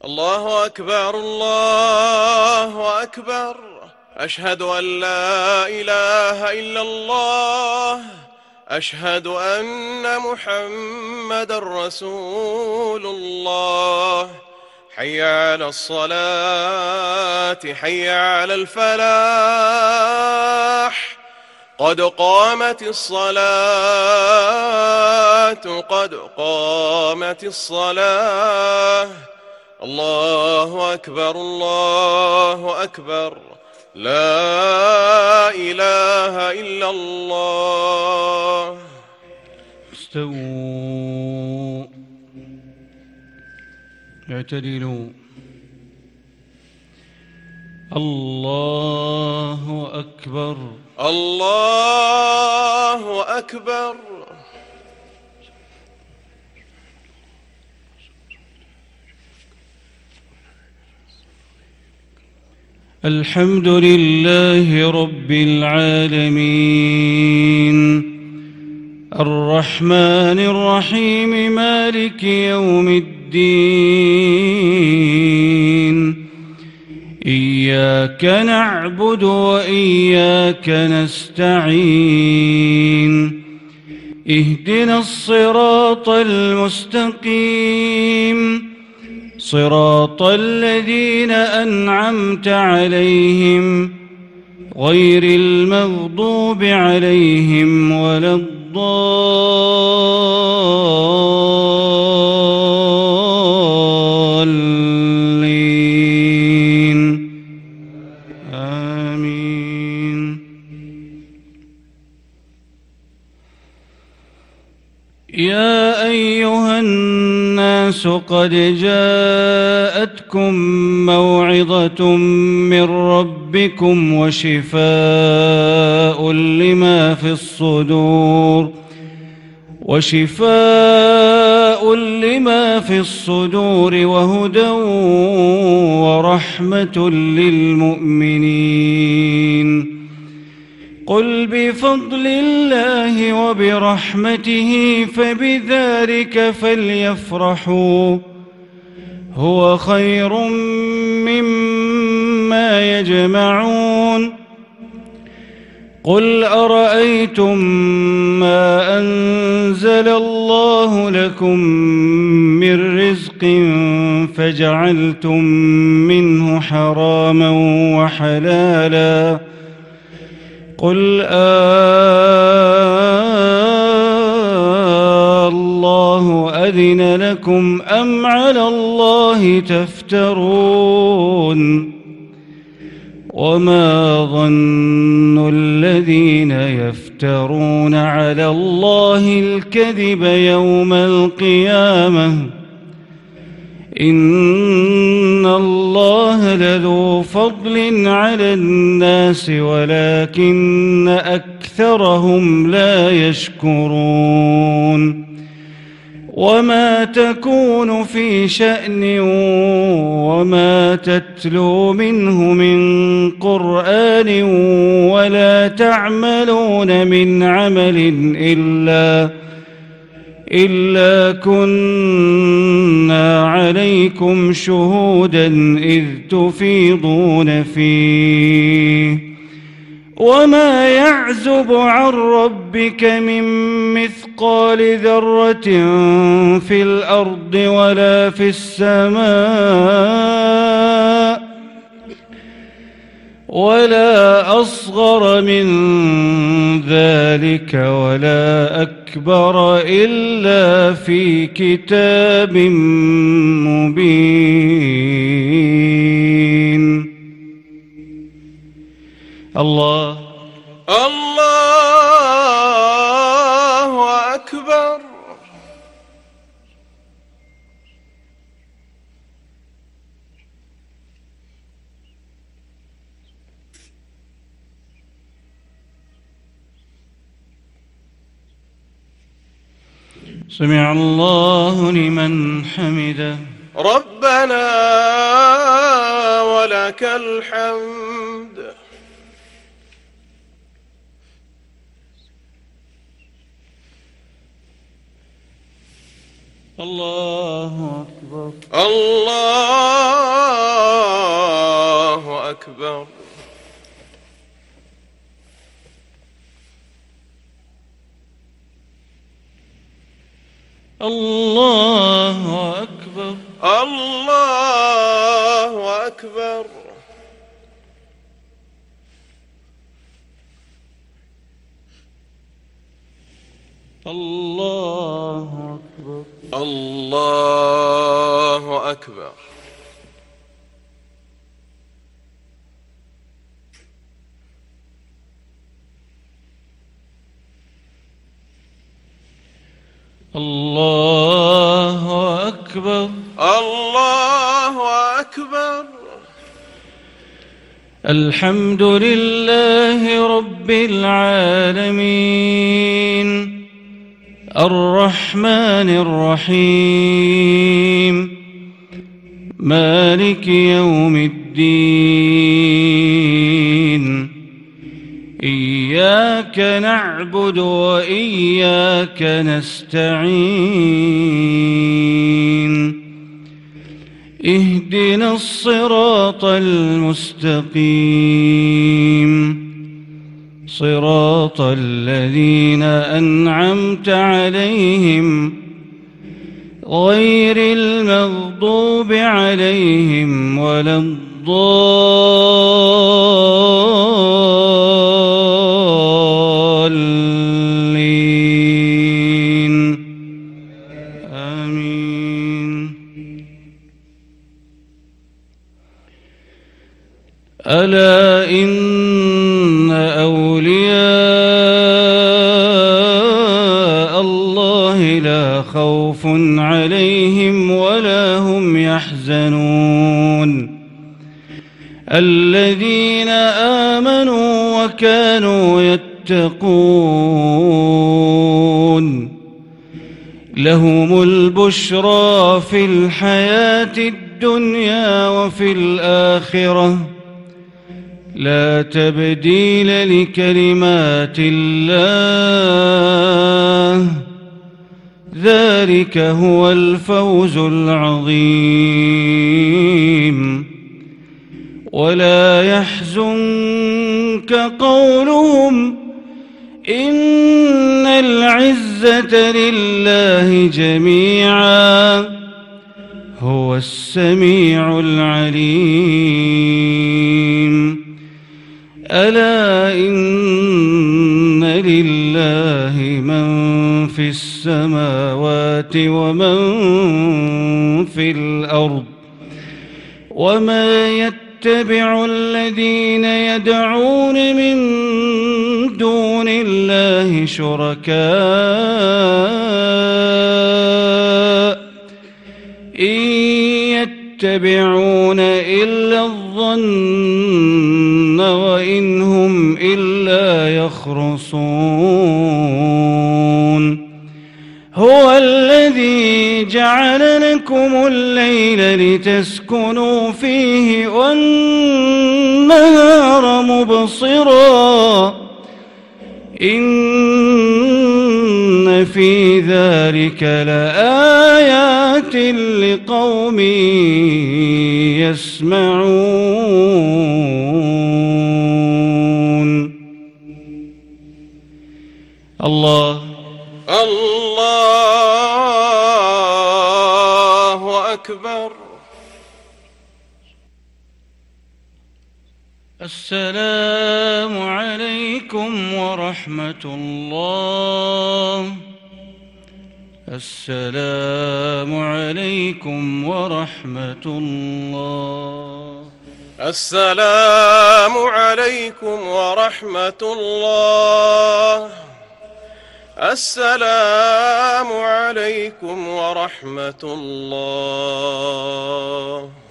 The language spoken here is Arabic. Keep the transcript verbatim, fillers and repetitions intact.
الله أكبر الله أكبر. أشهد أن لا إله إلا الله. أشهد أن محمدًا رسول الله. حي على الصلاة حي على الفلاح. قد قامت الصلاة قد قامت الصلاة. الله أكبر الله أكبر. لا إله إلا الله. استووا اعتدلوا. الله أكبر الله أكبر. الحمد لله رب العالمين الرحمن الرحيم مالك يوم الدين. إياك نعبد وإياك نستعين. اهدنا الصراط المستقيم صراط الذين أنعمت عليهم غير المغضوب عليهم ولا الضالين. آمين. يا أيها الناس قد جاءتكم موعظة من ربكم وشفاء لما في الصدور وشفاء لما في الصدور وهدى ورحمة للمؤمنين. قل بفضل الله وبرحمته فبذلك فليفرحوا هو خير مما يجمعون. قل أرأيتم ما أنزل الله لكم من رزق فجعلتم منه حراما وحلالا قل آه الله أذن لكم أم على الله تفترون. وما ظن الذين يفترون على الله الكذب يوم القيامة إن الله لذو فضل على الناس ولكن أكثرهم لا يشكرون. وما تكون في شأن وما تتلو منه من قرآن ولا تعملون من عمل إلا إلا كنا عليكم شهودا إذ تفيضون فيه. وما يعزب عن ربك من مثقال ذرة في الأرض ولا في السماء ولا أصغر من ذلك ولا أكبر إلا في كتاب مبين. الله الله أكبر. سمع الله لمن حمده. ربنا ولك الحمد. الله أكبر. الله أكبر. الله أكبر. الله أكبر. الله أكبر. الله أكبر. الله أكبر. الله أكبر. الحمد لله رب العالمين الرحمن الرحيم مالك يوم الدين إياك نعبد وإياك نستعين اهدنا الصراط المستقيم صراط الذين أنعمت عليهم غير المغضوب عليهم ولا الضالين آمين. ألا إن أولياء الله لا خوف عليهم ولا هم يحزنون الذين آمنوا وكانوا يتقون لهم البشرى في الحياة الدنيا وفي الآخرة لا تبديل لكلمات الله ذلك هو الفوز العظيم. ولا يحزنك قولهم إن العزة لله جميعا هو السميع العليم. ألا إن لله من في السماوات ومن في الأرض وما يتبع الذين يدعون من دون الله شركاء إن يتبعون إلا الظن وإن هم إلا يخرصون. هو الذي جعل لكم الليل لتسكنوا فيه والنهار مبصرا إن في ذلك لآيات لقوم يسمعون. الله الله أكبر. السلام عليكم ورحمة الله. السلام عليكم ورحمة الله. السلام عليكم ورحمة الله. السلام عليكم ورحمة الله.